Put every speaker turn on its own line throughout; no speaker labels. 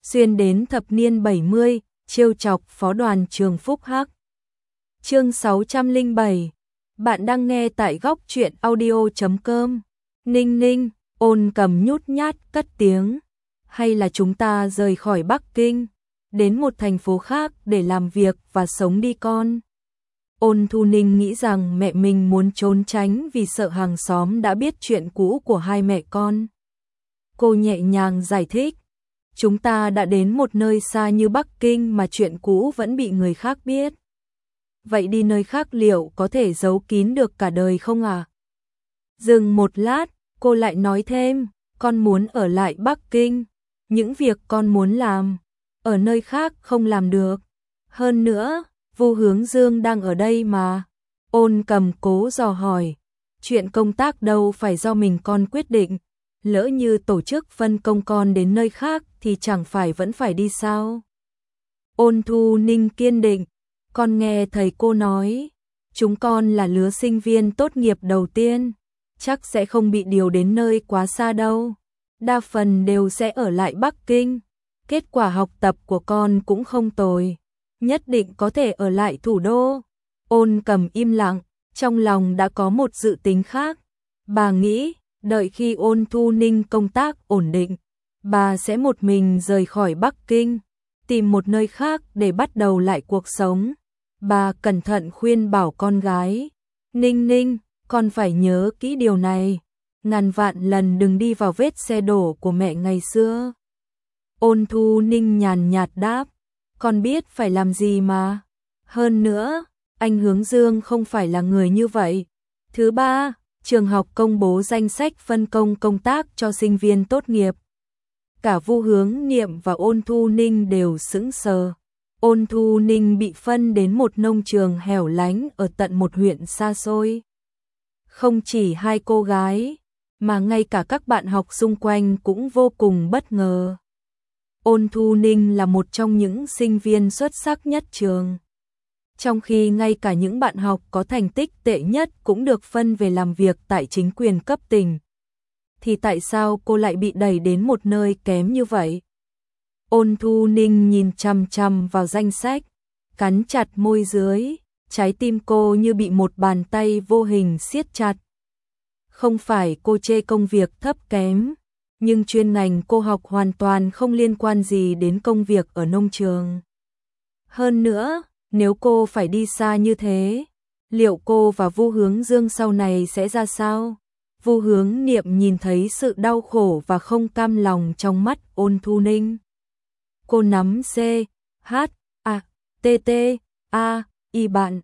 xuyên đến thập niên 70, trêu chọc phó đoàn trường Phúc Hắc. Chương 607. Bạn đang nghe tại góc truyện audio.com. Ninh Ninh, Ôn Cầm nhút nhát cất tiếng. Hay là chúng ta rời khỏi Bắc Kinh, đến một thành phố khác để làm việc và sống đi con. Ôn Thu Ninh nghĩ rằng mẹ mình muốn trốn tránh vì sợ hàng xóm đã biết chuyện cũ của hai mẹ con. Cô nhẹ nhàng giải thích. Chúng ta đã đến một nơi xa như Bắc Kinh mà chuyện cũ vẫn bị người khác biết. Vậy đi nơi khác liệu có thể giấu kín được cả đời không à? Dừng một lát, cô lại nói thêm, con muốn ở lại Bắc Kinh. Những việc con muốn làm, ở nơi khác không làm được. Hơn nữa, Vu Hướng Dương đang ở đây mà. Ôn Cầm cố dò hỏi, chuyện công tác đâu phải do mình con quyết định. Lỡ như tổ chức phân công con đến nơi khác thì chẳng phải vẫn phải đi sao? Ôn Thu Ninh kiên định, con nghe thầy cô nói, chúng con là lứa sinh viên tốt nghiệp đầu tiên, chắc sẽ không bị điều đến nơi quá xa đâu. Đa phần đều sẽ ở lại Bắc Kinh. Kết quả học tập của con cũng không tồi, nhất định có thể ở lại thủ đô. Ôn Cầm im lặng, trong lòng đã có một dự tính khác. Bà nghĩ, đợi khi Ôn Thu Ninh công tác ổn định, bà sẽ một mình rời khỏi Bắc Kinh, tìm một nơi khác để bắt đầu lại cuộc sống. Bà cẩn thận khuyên bảo con gái, Ninh Ninh, con phải nhớ kỹ điều này, ngàn vạn lần đừng đi vào vết xe đổ của mẹ ngày xưa. Ôn Thu Ninh nhàn nhạt đáp, con biết phải làm gì mà. Hơn nữa, anh Hướng Dương không phải là người như vậy. Thứ ba, trường học công bố danh sách phân công công tác cho sinh viên tốt nghiệp. Cả Vu Hướng Niệm và Ôn Thu Ninh đều sững sờ. Ôn Thu Ninh bị phân đến một nông trường hẻo lánh ở tận một huyện xa xôi. Không chỉ hai cô gái, mà ngay cả các bạn học xung quanh cũng vô cùng bất ngờ. Ôn Thu Ninh là một trong những sinh viên xuất sắc nhất trường. Trong khi ngay cả những bạn học có thành tích tệ nhất cũng được phân về làm việc tại chính quyền cấp tỉnh. Thì tại sao cô lại bị đẩy đến một nơi kém như vậy? Ôn Thu Ninh nhìn chằm chằm vào danh sách, cắn chặt môi dưới, trái tim cô như bị một bàn tay vô hình siết chặt. Không phải cô chê công việc thấp kém, nhưng chuyên ngành cô học hoàn toàn không liên quan gì đến công việc ở nông trường. Hơn nữa, nếu cô phải đi xa như thế, liệu cô và Vu Hướng Dương sau này sẽ ra sao? Vu Hướng Niệm nhìn thấy sự đau khổ và không cam lòng trong mắt Ôn Thu Ninh. Cô nắm C, H, A, T, T, A, I bạn.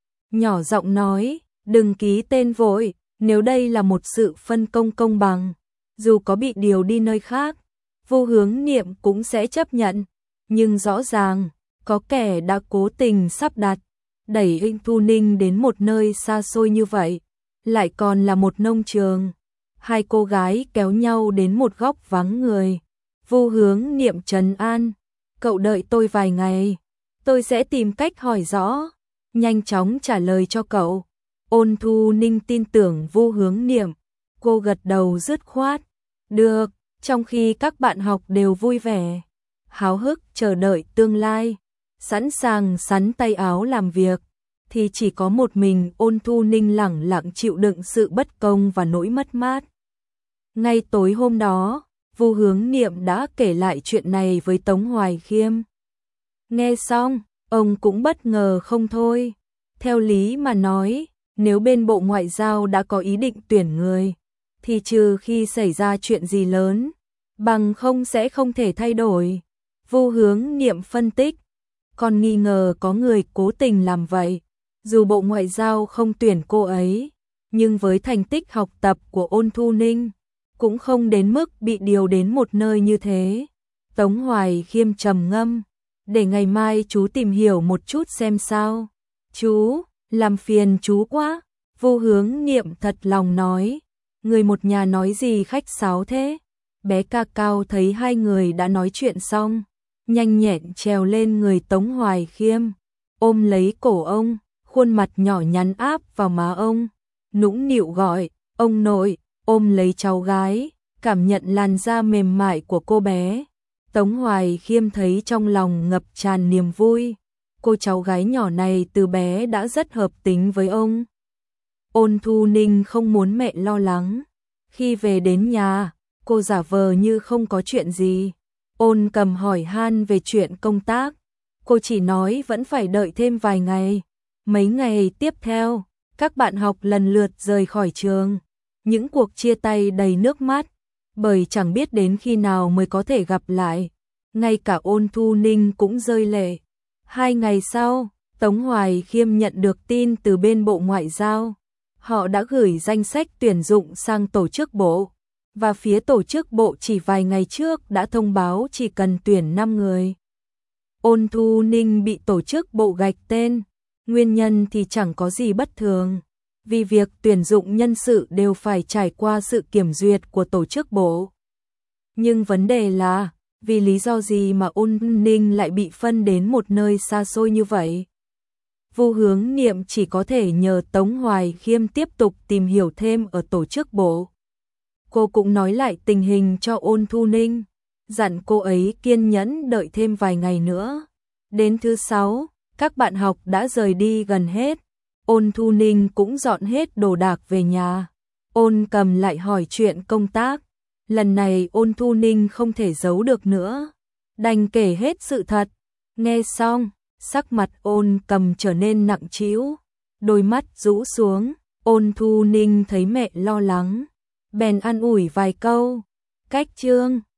Nhỏ giọng nói, đừng ký tên vội, nếu đây là một sự phân công công bằng, dù có bị điều đi nơi khác, Vu Hướng Niệm cũng sẽ chấp nhận. Nhưng rõ ràng, có kẻ đã cố tình sắp đặt, đẩy Ôn Thu Ninh đến một nơi xa xôi như vậy, lại còn là một nông trường. Hai cô gái kéo nhau đến một góc vắng người. Vu Hướng Niệm trấn an, cậu đợi tôi vài ngày, tôi sẽ tìm cách hỏi rõ, nhanh chóng trả lời cho cậu. Ôn Thu Ninh tin tưởng Vu Hướng Niệm, cô gật đầu dứt khoát. Được, trong khi các bạn học đều vui vẻ, háo hức chờ đợi tương lai, sẵn sàng xắn tay áo làm việc, thì chỉ có một mình Ôn Thu Ninh lẳng lặng chịu đựng sự bất công và nỗi mất mát. Ngay tối hôm đó, Vu Hướng Niệm đã kể lại chuyện này với Tống Hoài Khiêm. Nghe xong, ông cũng bất ngờ không thôi. Theo lý mà nói, nếu bên Bộ Ngoại giao đã có ý định tuyển người, thì trừ khi xảy ra chuyện gì lớn, bằng không sẽ không thể thay đổi. Vu Hướng Niệm phân tích, còn nghi ngờ có người cố tình làm vậy. Dù Bộ Ngoại giao không tuyển cô ấy, nhưng với thành tích học tập của Ôn Thu Ninh, cũng không đến mức bị điều đến một nơi như thế. Tống Hoài Khiêm trầm ngâm, để ngày mai chú tìm hiểu một chút xem sao. Chú, làm phiền chú quá. Vu Hướng Niệm thật lòng nói, người một nhà nói gì khách sáo thế. Bé Ca Cao thấy hai người đã nói chuyện xong, nhanh nhẹn trèo lên người Tống Hoài Khiêm, ôm lấy cổ ông, khuôn mặt nhỏ nhắn áp vào má ông, nũng nịu gọi, ông nội, ôm lấy cháu gái, cảm nhận làn da mềm mại của cô bé. Tống Hoài Khiêm thấy trong lòng ngập tràn niềm vui. Cô cháu gái nhỏ này từ bé đã rất hợp tính với ông. Ôn Thu Ninh không muốn mẹ lo lắng. Khi về đến nhà, cô giả vờ như không có chuyện gì. Ôn Cầm hỏi han về chuyện công tác. Cô chỉ nói vẫn phải đợi thêm vài ngày. Mấy ngày tiếp theo, các bạn học lần lượt rời khỏi trường. Những cuộc chia tay đầy nước mắt, bởi chẳng biết đến khi nào mới có thể gặp lại. Ngay cả Ôn Thu Ninh cũng rơi lệ. 2 ngày sau, Tống Hoài Khiêm nhận được tin từ bên Bộ Ngoại giao. Họ đã gửi danh sách tuyển dụng sang tổ chức bộ. Và phía tổ chức bộ chỉ vài ngày trước đã thông báo chỉ cần tuyển 5 người. Ôn Thu Ninh bị tổ chức bộ gạch tên. Nguyên nhân thì chẳng có gì bất thường. Vì việc tuyển dụng nhân sự đều phải trải qua sự kiểm duyệt của tổ chức bộ. Nhưng vấn đề là, vì lý do gì mà Ôn Ninh lại bị phân đến một nơi xa xôi như vậy? Vu Hướng Niệm chỉ có thể nhờ Tống Hoài Khiêm tiếp tục tìm hiểu thêm ở tổ chức bộ. Cô cũng nói lại tình hình cho Ôn Thu Ninh, dặn cô ấy kiên nhẫn đợi thêm vài ngày nữa. Đến thứ 6, các bạn học đã rời đi gần hết. Ôn Thu Ninh cũng dọn hết đồ đạc về nhà. Ôn Cầm lại hỏi chuyện công tác. Lần này Ôn Thu Ninh không thể giấu được nữa, đành kể hết sự thật. Nghe xong, sắc mặt Ôn Cầm trở nên nặng trĩu, đôi mắt rũ xuống. Ôn Thu Ninh thấy mẹ lo lắng, bèn an ủi vài câu. Cách chương